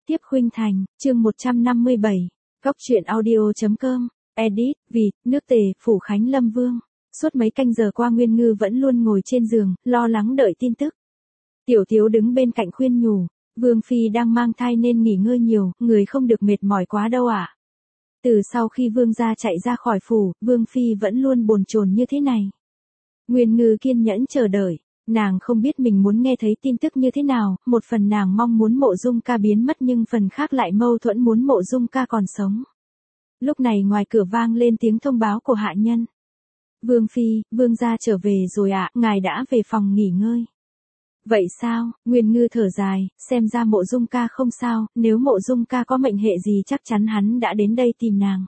tiếp khuynh thành, chương 157. Góc truyện audio.com. Edit, vì, nước Tề, Phủ Khánh Lâm Vương. Suốt mấy canh giờ qua Nguyên Ngư vẫn luôn ngồi trên giường, lo lắng đợi tin tức. Tiểu Thiếu đứng bên cạnh khuyên nhủ, Vương Phi đang mang thai nên nghỉ ngơi nhiều, người không được mệt mỏi quá đâu ạ. Từ sau khi Vương gia chạy ra khỏi phủ, Vương Phi vẫn luôn bồn chồn như thế này. Nguyên Ngư kiên nhẫn chờ đợi. Nàng không biết mình muốn nghe thấy tin tức như thế nào, một phần nàng mong muốn Mộ Dung Ca biến mất nhưng phần khác lại mâu thuẫn muốn Mộ Dung Ca còn sống. Lúc này ngoài cửa vang lên tiếng thông báo của hạ nhân. Vương Phi, Vương gia trở về rồi ạ, ngài đã về phòng nghỉ ngơi. Vậy sao, Nguyên Ngư thở dài, xem ra Mộ Dung Ca không sao, nếu Mộ Dung Ca có mệnh hệ gì chắc chắn hắn đã đến đây tìm nàng.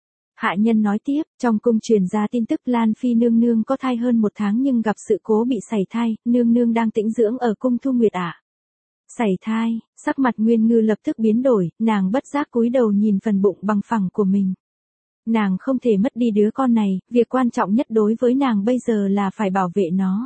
Hạ nhân nói tiếp, trong cung truyền ra tin tức Lan Phi nương nương có thai hơn 1 tháng nhưng gặp sự cố bị sảy thai, nương nương đang tĩnh dưỡng ở cung Thu Nguyệt ạ. Sảy thai, sắc mặt Nguyên Ngư lập tức biến đổi, nàng bất giác cúi đầu nhìn phần bụng bằng phẳng của mình. Nàng không thể mất đi đứa con này, việc quan trọng nhất đối với nàng bây giờ là phải bảo vệ nó.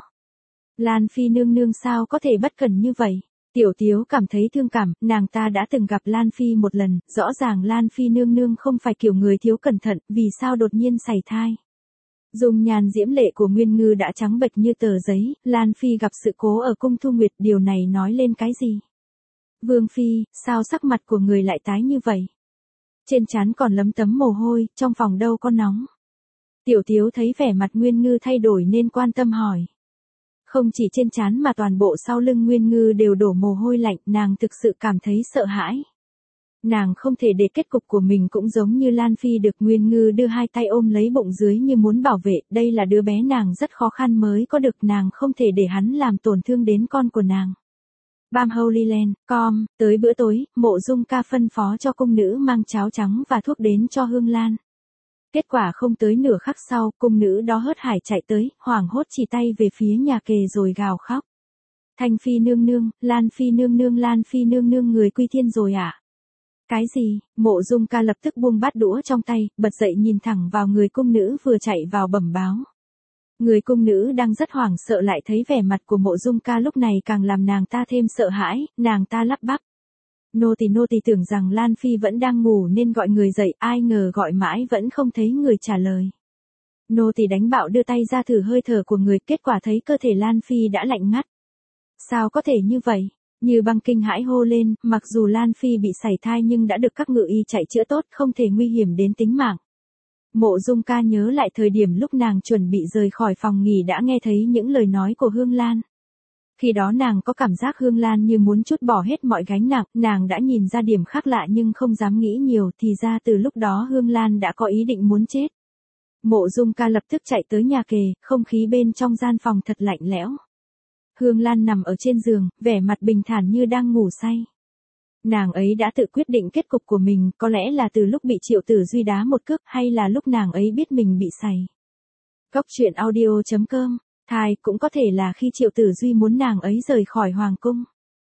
Lan Phi nương nương sao có thể bất cẩn như vậy? Tiểu Tiếu cảm thấy thương cảm, nàng ta đã từng gặp Lan Phi một lần, rõ ràng Lan Phi nương nương không phải kiểu người thiếu cẩn thận, vì sao đột nhiên sảy thai. Dung nhan diễm lệ của Nguyên Ngư đã trắng bệch như tờ giấy, Lan Phi gặp sự cố ở cung Thu Nguyệt, điều này nói lên cái gì? Vương Phi, sao sắc mặt của người lại tái như vậy? Trên trán còn lấm tấm mồ hôi, trong phòng đâu có nóng. Tiểu Tiếu thấy vẻ mặt Nguyên Ngư thay đổi nên quan tâm hỏi. Không chỉ trên trán mà toàn bộ sau lưng Nguyên Ngư đều đổ mồ hôi lạnh, nàng thực sự cảm thấy sợ hãi. Nàng không thể để kết cục của mình cũng giống như Lan Phi được. Nguyên Ngư đưa hai tay ôm lấy bụng dưới như muốn bảo vệ, đây là đứa bé nàng rất khó khăn mới có được, nàng không thể để hắn làm tổn thương đến con của nàng. Bam Holy Land, com, tới bữa tối, Mộ Dung Ca phân phó cho cung nữ mang cháo trắng và thuốc đến cho Hương Lan. Kết quả không tới nửa khắc sau, cung nữ đó hớt hải chạy tới, hoảng hốt chỉ tay về phía nhà kề rồi gào khóc. Thanh Phi nương nương, Lan Phi nương nương, Lan Phi nương nương người quy thiên rồi ạ. Cái gì? Mộ Dung Ca lập tức buông bát đũa trong tay, bật dậy nhìn thẳng vào người cung nữ vừa chạy vào bẩm báo. Người cung nữ đang rất hoảng sợ lại thấy vẻ mặt của Mộ Dung Ca lúc này càng làm nàng ta thêm sợ hãi, nàng ta lắp bắp. Nô tỳ tưởng rằng Lan Phi vẫn đang ngủ nên gọi người dậy, ai ngờ gọi mãi vẫn không thấy người trả lời. Nô tỳ đánh bạo đưa tay ra thử hơi thở của người, kết quả thấy cơ thể Lan Phi đã lạnh ngắt. Sao có thể như vậy? Như Băng kinh hãi hô lên, mặc dù Lan Phi bị sảy thai nhưng đã được các ngự y chạy chữa tốt, không thể nguy hiểm đến tính mạng. Mộ Dung Ca nhớ lại thời điểm lúc nàng chuẩn bị rời khỏi phòng nghỉ đã nghe thấy những lời nói của Hương Lan. Khi đó nàng có cảm giác Hương Lan như muốn trút bỏ hết mọi gánh nặng, nàng đã nhìn ra điểm khác lạ nhưng không dám nghĩ nhiều, thì ra từ lúc đó Hương Lan đã có ý định muốn chết. Mộ Dung Ca lập tức chạy tới nhà kề, không khí bên trong gian phòng thật lạnh lẽo. Hương Lan nằm ở trên giường, vẻ mặt bình thản như đang ngủ say. Nàng ấy đã tự quyết định kết cục của mình, có lẽ là từ lúc bị Triệu Tử Duy đá một cước hay là lúc nàng ấy biết mình bị sảy. Góc truyện audio.com. Thai cũng có thể là khi Triệu Tử Duy muốn nàng ấy rời khỏi hoàng cung.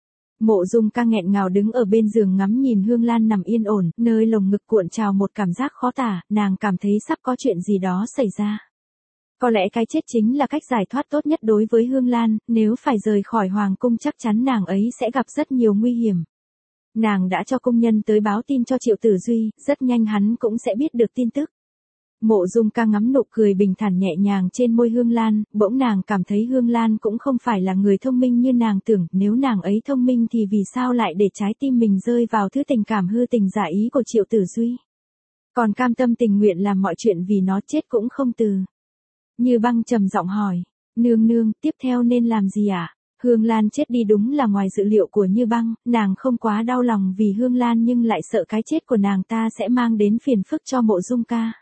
Mộ Dung Ca nghẹn ngào đứng ở bên giường ngắm nhìn Hương Lan nằm yên ổn, nơi lồng ngực cuộn trào một cảm giác khó tả, nàng cảm thấy sắp có chuyện gì đó xảy ra. Có lẽ cái chết chính là cách giải thoát tốt nhất đối với Hương Lan, nếu phải rời khỏi hoàng cung chắc chắn nàng ấy sẽ gặp rất nhiều nguy hiểm. Nàng đã cho công nhân tới báo tin cho Triệu Tử Duy, rất nhanh hắn cũng sẽ biết được tin tức. Mộ Dung Ca ngắm nụ cười bình thản nhẹ nhàng trên môi Hương Lan, bỗng nàng cảm thấy Hương Lan cũng không phải là người thông minh như nàng tưởng, nếu nàng ấy thông minh thì vì sao lại để trái tim mình rơi vào thứ tình cảm hư tình giả ý của Triệu Tử Duy. Còn cam tâm tình nguyện làm mọi chuyện vì nó chết cũng không từ. Như Băng trầm giọng hỏi, nương nương, tiếp theo nên làm gì ạ? Hương Lan chết đi đúng là ngoài dự liệu của Như Băng, nàng không quá đau lòng vì Hương Lan nhưng lại sợ cái chết của nàng ta sẽ mang đến phiền phức cho Mộ Dung Ca.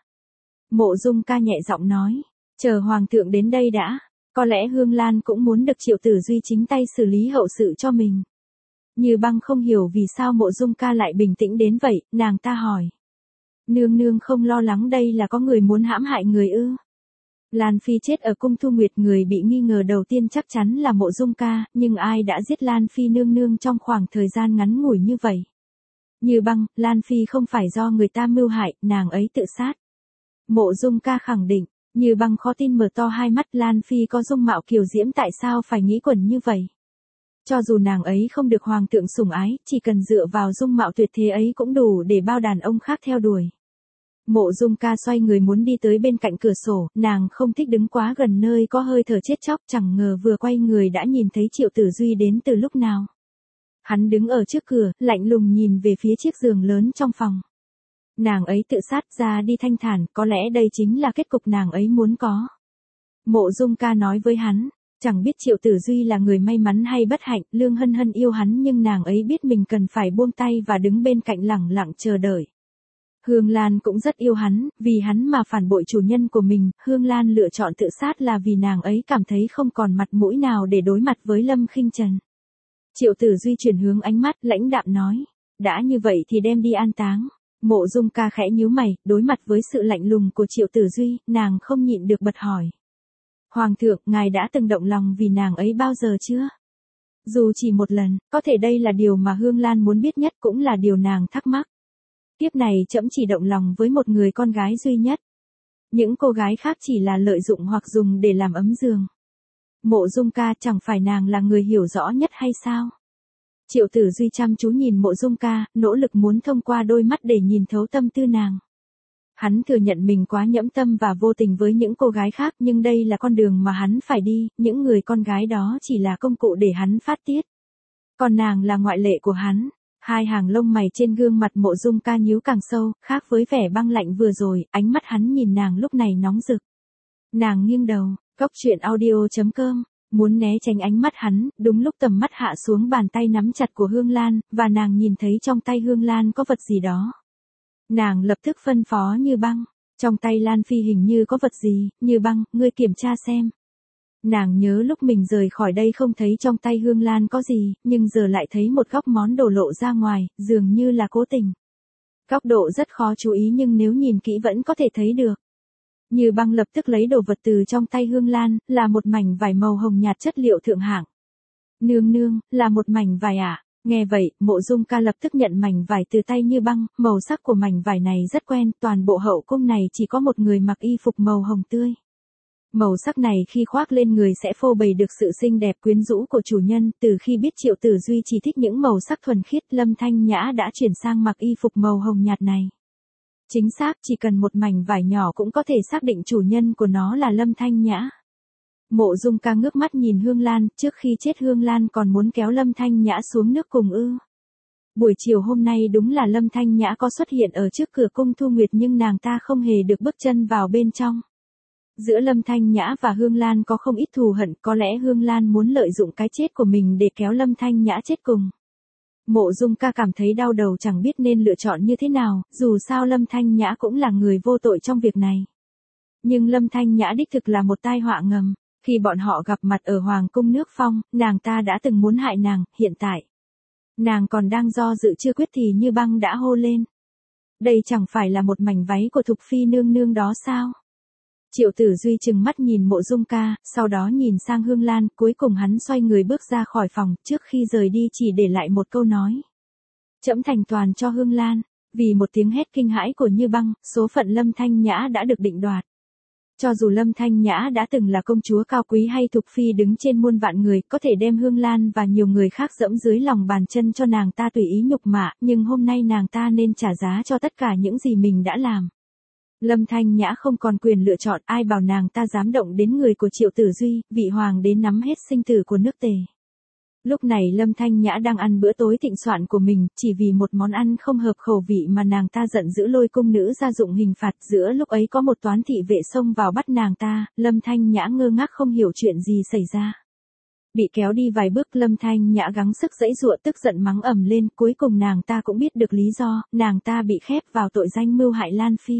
Mộ Dung Ca nhẹ giọng nói, chờ hoàng thượng đến đây đã, có lẽ Hương Lan cũng muốn được Triệu Tử Duy chính tay xử lý hậu sự cho mình. Như Băng không hiểu vì sao Mộ Dung Ca lại bình tĩnh đến vậy, nàng ta hỏi. Nương nương không lo lắng đây là có người muốn hãm hại người ư? Lan Phi chết ở cung Thu Nguyệt, người bị nghi ngờ đầu tiên chắc chắn là Mộ Dung Ca, nhưng ai đã giết Lan Phi nương nương trong khoảng thời gian ngắn ngủi như vậy? Như Băng, Lan Phi không phải do người ta mưu hại, nàng ấy tự sát. Mộ Dung Ca khẳng định, Như Băng khó tin mở to hai mắt, Lan Phi có dung mạo kiều diễm tại sao phải nghĩ quẩn như vậy? Cho dù nàng ấy không được hoàng thượng sủng ái, chỉ cần dựa vào dung mạo tuyệt thế ấy cũng đủ để bao đàn ông khác theo đuổi. Mộ Dung Ca xoay người muốn đi tới bên cạnh cửa sổ, nàng không thích đứng quá gần nơi có hơi thở chết chóc, chẳng ngờ vừa quay người đã nhìn thấy Triệu Tử Duy đến từ lúc nào. Hắn đứng ở trước cửa, lạnh lùng nhìn về phía chiếc giường lớn trong phòng. Nàng ấy tự sát ra đi thanh thản, có lẽ đây chính là kết cục nàng ấy muốn có. Mộ Dung Ca nói với hắn, chẳng biết Triệu Tử Duy là người may mắn hay bất hạnh, Lương Hân Hân yêu hắn nhưng nàng ấy biết mình cần phải buông tay và đứng bên cạnh lẳng lặng chờ đợi. Hương Lan cũng rất yêu hắn, vì hắn mà phản bội chủ nhân của mình, Hương Lan lựa chọn tự sát là vì nàng ấy cảm thấy không còn mặt mũi nào để đối mặt với Lâm Khinh Trần. Triệu Tử Duy chuyển hướng ánh mắt, lãnh đạm nói, đã như vậy thì đem đi an táng. Mộ Dung Ca khẽ nhíu mày, đối mặt với sự lạnh lùng của Triệu Tử Duy, nàng không nhịn được bật hỏi. Hoàng thượng, ngài đã từng động lòng vì nàng ấy bao giờ chưa? Dù chỉ một lần, có thể đây là điều mà Hương Lan muốn biết nhất cũng là điều nàng thắc mắc. Kiếp này trẫm chỉ động lòng với một người con gái duy nhất. Những cô gái khác chỉ là lợi dụng hoặc dùng để làm ấm giường. Mộ Dung Ca, chẳng phải nàng là người hiểu rõ nhất hay sao? Triệu Tử Duy chăm chú nhìn Mộ Dung Ca, nỗ lực muốn thông qua đôi mắt để nhìn thấu tâm tư nàng. Hắn thừa nhận mình quá nhẫm tâm và vô tình với những cô gái khác, nhưng đây là con đường mà hắn phải đi, những người con gái đó chỉ là công cụ để hắn phát tiết. Còn nàng là ngoại lệ của hắn. Hai hàng lông mày trên gương mặt Mộ Dung Ca nhíu càng sâu, khác với vẻ băng lạnh vừa rồi, ánh mắt hắn nhìn nàng lúc này nóng rực. Nàng nghiêng đầu, Cốc Truyện Audio.com, muốn né tránh ánh mắt hắn, đúng lúc tầm mắt hạ xuống bàn tay nắm chặt của Hương Lan, và nàng nhìn thấy trong tay Hương Lan có vật gì đó. Nàng lập tức phân phó Như Băng, trong tay Lan Phi hình như có vật gì, Như Băng, ngươi kiểm tra xem. Nàng nhớ lúc mình rời khỏi đây không thấy trong tay Hương Lan có gì, nhưng giờ lại thấy một góc món đồ lộ ra ngoài, dường như là cố tình. Góc độ rất khó chú ý nhưng nếu nhìn kỹ vẫn có thể thấy được. Như Băng lập tức lấy đồ vật từ trong tay Hương Lan, là một mảnh vải màu hồng nhạt chất liệu thượng hạng. Nương nương, là một mảnh vải à? Nghe vậy, Mộ Dung Ca lập tức nhận mảnh vải từ tay Như Băng, màu sắc của mảnh vải này rất quen, toàn bộ hậu cung này chỉ có một người mặc y phục màu hồng tươi. Màu sắc này khi khoác lên người sẽ phô bày được sự xinh đẹp quyến rũ của chủ nhân, từ khi biết Triệu Tử Duy chỉ thích những màu sắc thuần khiết, Lâm Thanh Nhã đã chuyển sang mặc y phục màu hồng nhạt này. Chính xác, chỉ cần một mảnh vải nhỏ cũng có thể xác định chủ nhân của nó là Lâm Thanh Nhã. Mộ Dung Ca ngước mắt nhìn Hương Lan, trước khi chết Hương Lan còn muốn kéo Lâm Thanh Nhã xuống nước cùng ư. Buổi chiều hôm nay đúng là Lâm Thanh Nhã có xuất hiện ở trước cửa cung Thu Nguyệt nhưng nàng ta không hề được bước chân vào bên trong. Giữa Lâm Thanh Nhã và Hương Lan có không ít thù hận, có lẽ Hương Lan muốn lợi dụng cái chết của mình để kéo Lâm Thanh Nhã chết cùng. Mộ Dung Ca cảm thấy đau đầu chẳng biết nên lựa chọn như thế nào, dù sao Lâm Thanh Nhã cũng là người vô tội trong việc này. Nhưng Lâm Thanh Nhã đích thực là một tai họa ngầm, khi bọn họ gặp mặt ở Hoàng cung nước Phong, nàng ta đã từng muốn hại nàng, hiện tại. Nàng còn đang do dự chưa quyết thì Như Băng đã hô lên. Đây chẳng phải là một mảnh váy của Thục Phi nương nương đó sao? Triệu Tử Duy trừng mắt nhìn Mộ Dung Ca, sau đó nhìn sang Hương Lan, cuối cùng hắn xoay người bước ra khỏi phòng, trước khi rời đi chỉ để lại một câu nói. Trẫm thành toàn cho Hương Lan, vì một tiếng hét kinh hãi của Như Băng, số phận Lâm Thanh Nhã đã được định đoạt. Cho dù Lâm Thanh Nhã đã từng là công chúa cao quý hay Thục Phi đứng trên muôn vạn người, có thể đem Hương Lan và nhiều người khác dẫm dưới lòng bàn chân cho nàng ta tùy ý nhục mạ, nhưng hôm nay nàng ta nên trả giá cho tất cả những gì mình đã làm. Lâm Thanh Nhã không còn quyền lựa chọn, ai bảo nàng ta dám động đến người của Triệu Tử Duy, vị hoàng đế nắm hết sinh tử của nước Tề. Lúc này Lâm Thanh Nhã đang ăn bữa tối thịnh soạn của mình, chỉ vì một món ăn không hợp khẩu vị mà nàng ta giận dữ lôi cung nữ ra dụng hình phạt. Giữa lúc ấy có một toán thị vệ xông vào bắt nàng ta, Lâm Thanh Nhã ngơ ngác không hiểu chuyện gì xảy ra. Bị kéo đi vài bước, Lâm Thanh Nhã gắng sức giãy giụa, tức giận mắng ầm lên, cuối cùng nàng ta cũng biết được lý do, nàng ta bị khép vào tội danh mưu hại Lan Phi.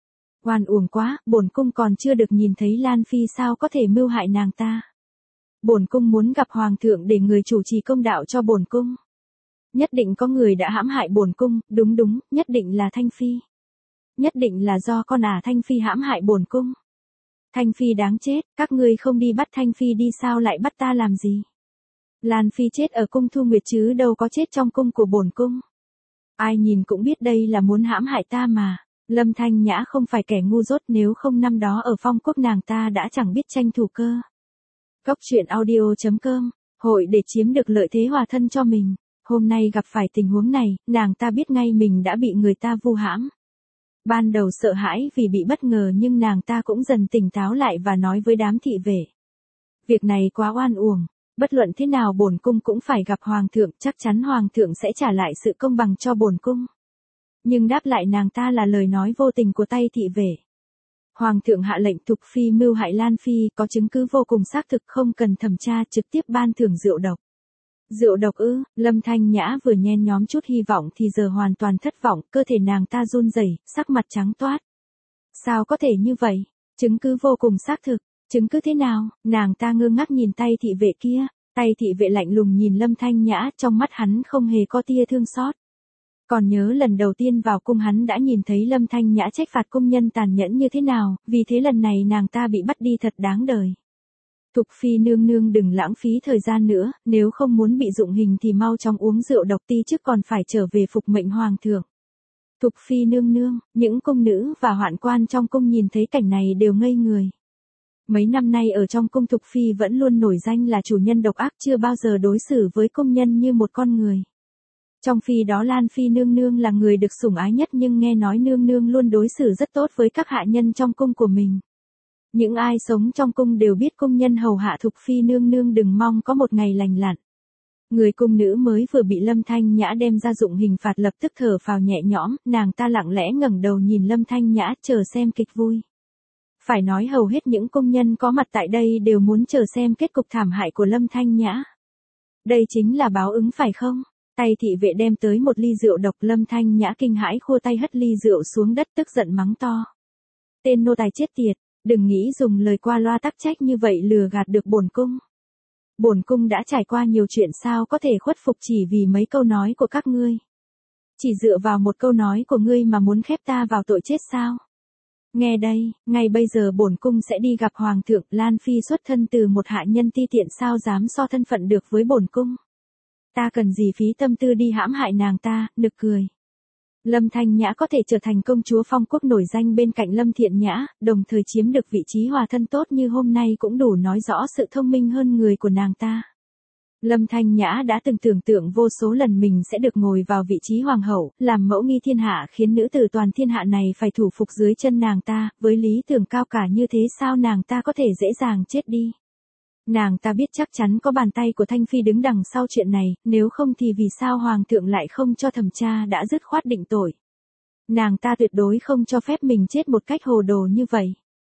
Oan uổng quá, bổn cung còn chưa được nhìn thấy Lan Phi sao có thể mưu hại nàng ta. Bổn cung muốn gặp hoàng thượng để người chủ trì công đạo cho bổn cung. Nhất định có người đã hãm hại bổn cung, đúng, nhất định là Thanh Phi. Nhất định là do con Thanh Phi hãm hại bổn cung. Thanh Phi đáng chết, các ngươi không đi bắt Thanh Phi đi sao lại bắt ta làm gì? Lan Phi chết ở cung Thu Nguyệt chứ đâu có chết trong cung của bổn cung. Ai nhìn cũng biết đây là muốn hãm hại ta mà. Lâm Thanh Nhã không phải kẻ ngu dốt, nếu không năm đó ở Phong Quốc nàng ta đã chẳng biết tranh thủ cơ. Cốc Truyện Audio.com hội để chiếm được lợi thế hòa thân cho mình. Hôm nay gặp phải tình huống này, nàng ta biết ngay mình đã bị người ta vu hãm. Ban đầu sợ hãi vì bị bất ngờ nhưng nàng ta cũng dần tỉnh táo lại và nói với đám thị vệ. Việc này quá oan uổng, bất luận thế nào bổn cung cũng phải gặp hoàng thượng, chắc chắn hoàng thượng sẽ trả lại sự công bằng cho bổn cung. Nhưng đáp lại nàng ta là lời nói vô tình của tay thị vệ. Hoàng thượng hạ lệnh Thục Phi mưu hại Lan Phi, có chứng cứ vô cùng xác thực, không cần thẩm tra, trực tiếp ban thưởng rượu độc. Rượu độc ư? Lâm Thanh Nhã vừa nhen nhóm chút hy vọng thì giờ hoàn toàn thất vọng, cơ thể nàng ta run rẩy, sắc mặt trắng toát. Sao có thể như vậy? Chứng cứ vô cùng xác thực, chứng cứ thế nào? Nàng ta ngơ ngác nhìn tay thị vệ kia, tay thị vệ lạnh lùng nhìn Lâm Thanh Nhã, trong mắt hắn không hề có tia thương xót. Còn nhớ lần đầu tiên vào cung hắn đã nhìn thấy Lâm Thanh Nhã trách phạt công nhân tàn nhẫn như thế nào, vì thế lần này nàng ta bị bắt đi thật đáng đời. Thục Phi nương nương đừng lãng phí thời gian nữa, nếu không muốn bị dụng hình thì mau chóng uống rượu độc ti chứ còn phải trở về phục mệnh hoàng thượng. Thục Phi nương nương, những cung nữ và hoạn quan trong cung nhìn thấy cảnh này đều ngây người. Mấy năm nay ở trong cung Thục Phi vẫn luôn nổi danh là chủ nhân độc ác, chưa bao giờ đối xử với công nhân như một con người. Trong khi đó Lan Phi nương nương là người được sủng ái nhất nhưng nghe nói nương nương luôn đối xử rất tốt với các hạ nhân trong cung của mình. Những ai sống trong cung đều biết công nhân hầu hạ Thục Phi nương nương đừng mong có một ngày lành lặn. Người cung nữ mới vừa bị Lâm Thanh Nhã đem ra dụng hình phạt lập tức thở phào nhẹ nhõm, nàng ta lặng lẽ ngẩng đầu nhìn Lâm Thanh Nhã chờ xem kịch vui. Phải nói hầu hết những công nhân có mặt tại đây đều muốn chờ xem kết cục thảm hại của Lâm Thanh Nhã. Đây chính là báo ứng phải không? Tay thị vệ đem tới một ly rượu độc, Lâm Thanh Nhã kinh hãi khua tay hất ly rượu xuống đất tức giận mắng to. Tên nô tài chết tiệt, đừng nghĩ dùng lời qua loa tắc trách như vậy lừa gạt được bổn cung. Bổn cung đã trải qua nhiều chuyện sao có thể khuất phục chỉ vì mấy câu nói của các ngươi. Chỉ dựa vào một câu nói của ngươi mà muốn khép ta vào tội chết sao? Nghe đây, ngay bây giờ bổn cung sẽ đi gặp hoàng thượng, Lan Phi xuất thân từ một hạ nhân ti tiện sao dám so thân phận được với bổn cung. Ta cần gì phí tâm tư đi hãm hại nàng ta, nực cười. Lâm Thanh Nhã có thể trở thành công chúa phong quốc nổi danh bên cạnh Lâm Thiện Nhã, đồng thời chiếm được vị trí hòa thân tốt như hôm nay cũng đủ nói rõ sự thông minh hơn người của nàng ta. Lâm Thanh Nhã đã từng tưởng tượng vô số lần mình sẽ được ngồi vào vị trí hoàng hậu, làm mẫu nghi thiên hạ khiến nữ tử toàn thiên hạ này phải thủ phục dưới chân nàng ta, với lý tưởng cao cả như thế sao nàng ta có thể dễ dàng chết đi. Nàng ta biết chắc chắn có bàn tay của Thanh Phi đứng đằng sau chuyện này, nếu không thì vì sao hoàng thượng lại không cho thẩm tra đã dứt khoát định tội. Nàng ta tuyệt đối không cho phép mình chết một cách hồ đồ như vậy.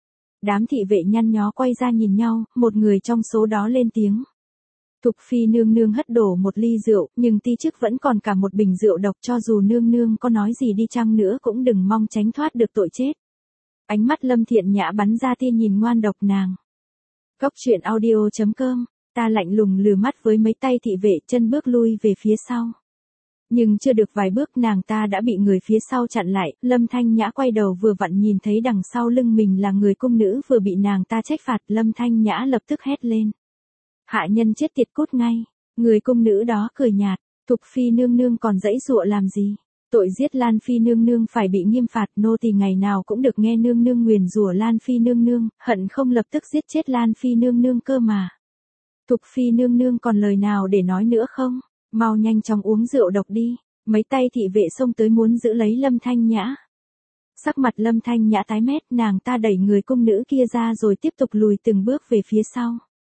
Đám thị vệ nhăn nhó quay ra nhìn nhau, một người trong số đó lên tiếng. Thục Phi nương nương hất đổ một ly rượu, nhưng ti chức vẫn còn cả một bình rượu độc, cho dù nương nương có nói gì đi chăng nữa cũng đừng mong tránh thoát được tội chết. Ánh mắt Lâm Thiện Nhã bắn ra tia nhìn ngoan độc nàng. Góc truyện audio.com, ta lạnh lùng lừa mắt với mấy tay thị vệ, chân bước lui về phía sau. Nhưng chưa được vài bước nàng ta đã bị người phía sau chặn lại, Lâm Thanh Nhã quay đầu vừa vặn nhìn thấy đằng sau lưng mình là người cung nữ vừa bị nàng ta trách phạt, Lâm Thanh Nhã lập tức hét lên. Hạ nhân chết tiệt cút ngay, người cung nữ đó cười nhạt, Thục Phi nương nương còn giãy giụa làm gì? Tội giết Lan Phi nương nương phải bị nghiêm phạt, nô tỳ ngày nào cũng được nghe nương nương nguyền rủa Lan Phi nương nương, hận không lập tức giết chết Lan Phi nương nương cơ mà. Thục Phi nương nương còn lời nào để nói nữa không? Mau nhanh chóng uống rượu độc đi. Mấy tay thị vệ xông tới muốn giữ lấy Lâm Thanh Nhã. Sắc mặt Lâm Thanh Nhã tái mét, nàng ta đẩy người cung nữ kia ra rồi tiếp tục lùi từng bước về phía sau.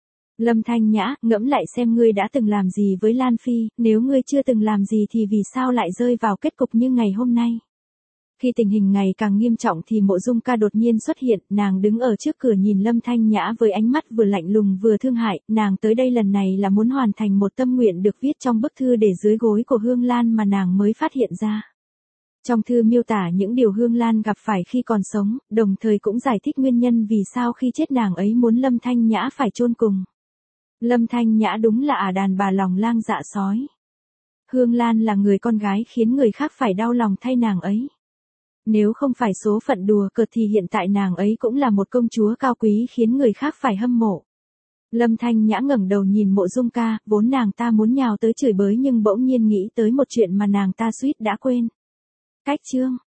Lâm Thanh Nhã, ngẫm lại xem ngươi đã từng làm gì với Lan Phi, nếu ngươi chưa từng làm gì thì vì sao lại rơi vào kết cục như ngày hôm nay. Khi tình hình ngày càng nghiêm trọng thì Mộ Dung Ca đột nhiên xuất hiện, nàng đứng ở trước cửa nhìn Lâm Thanh Nhã với ánh mắt vừa lạnh lùng vừa thương hại, nàng tới đây lần này là muốn hoàn thành một tâm nguyện được viết trong bức thư để dưới gối của Hương Lan mà nàng mới phát hiện ra. Trong thư miêu tả những điều Hương Lan gặp phải khi còn sống, đồng thời cũng giải thích nguyên nhân vì sao khi chết nàng ấy muốn Lâm Thanh Nhã phải chôn cùng. Lâm Thanh Nhã đúng là đàn bà lòng lang dạ sói. Hương Lan là người con gái khiến người khác phải đau lòng thay nàng ấy. Nếu không phải số phận đùa cợt thì hiện tại nàng ấy cũng là một công chúa cao quý khiến người khác phải hâm mộ. Lâm Thanh Nhã ngẩng đầu nhìn Mộ Dung Ca, vốn nàng ta muốn nhào tới chửi bới nhưng bỗng nhiên nghĩ tới một chuyện mà nàng ta suýt đã quên. Cách chương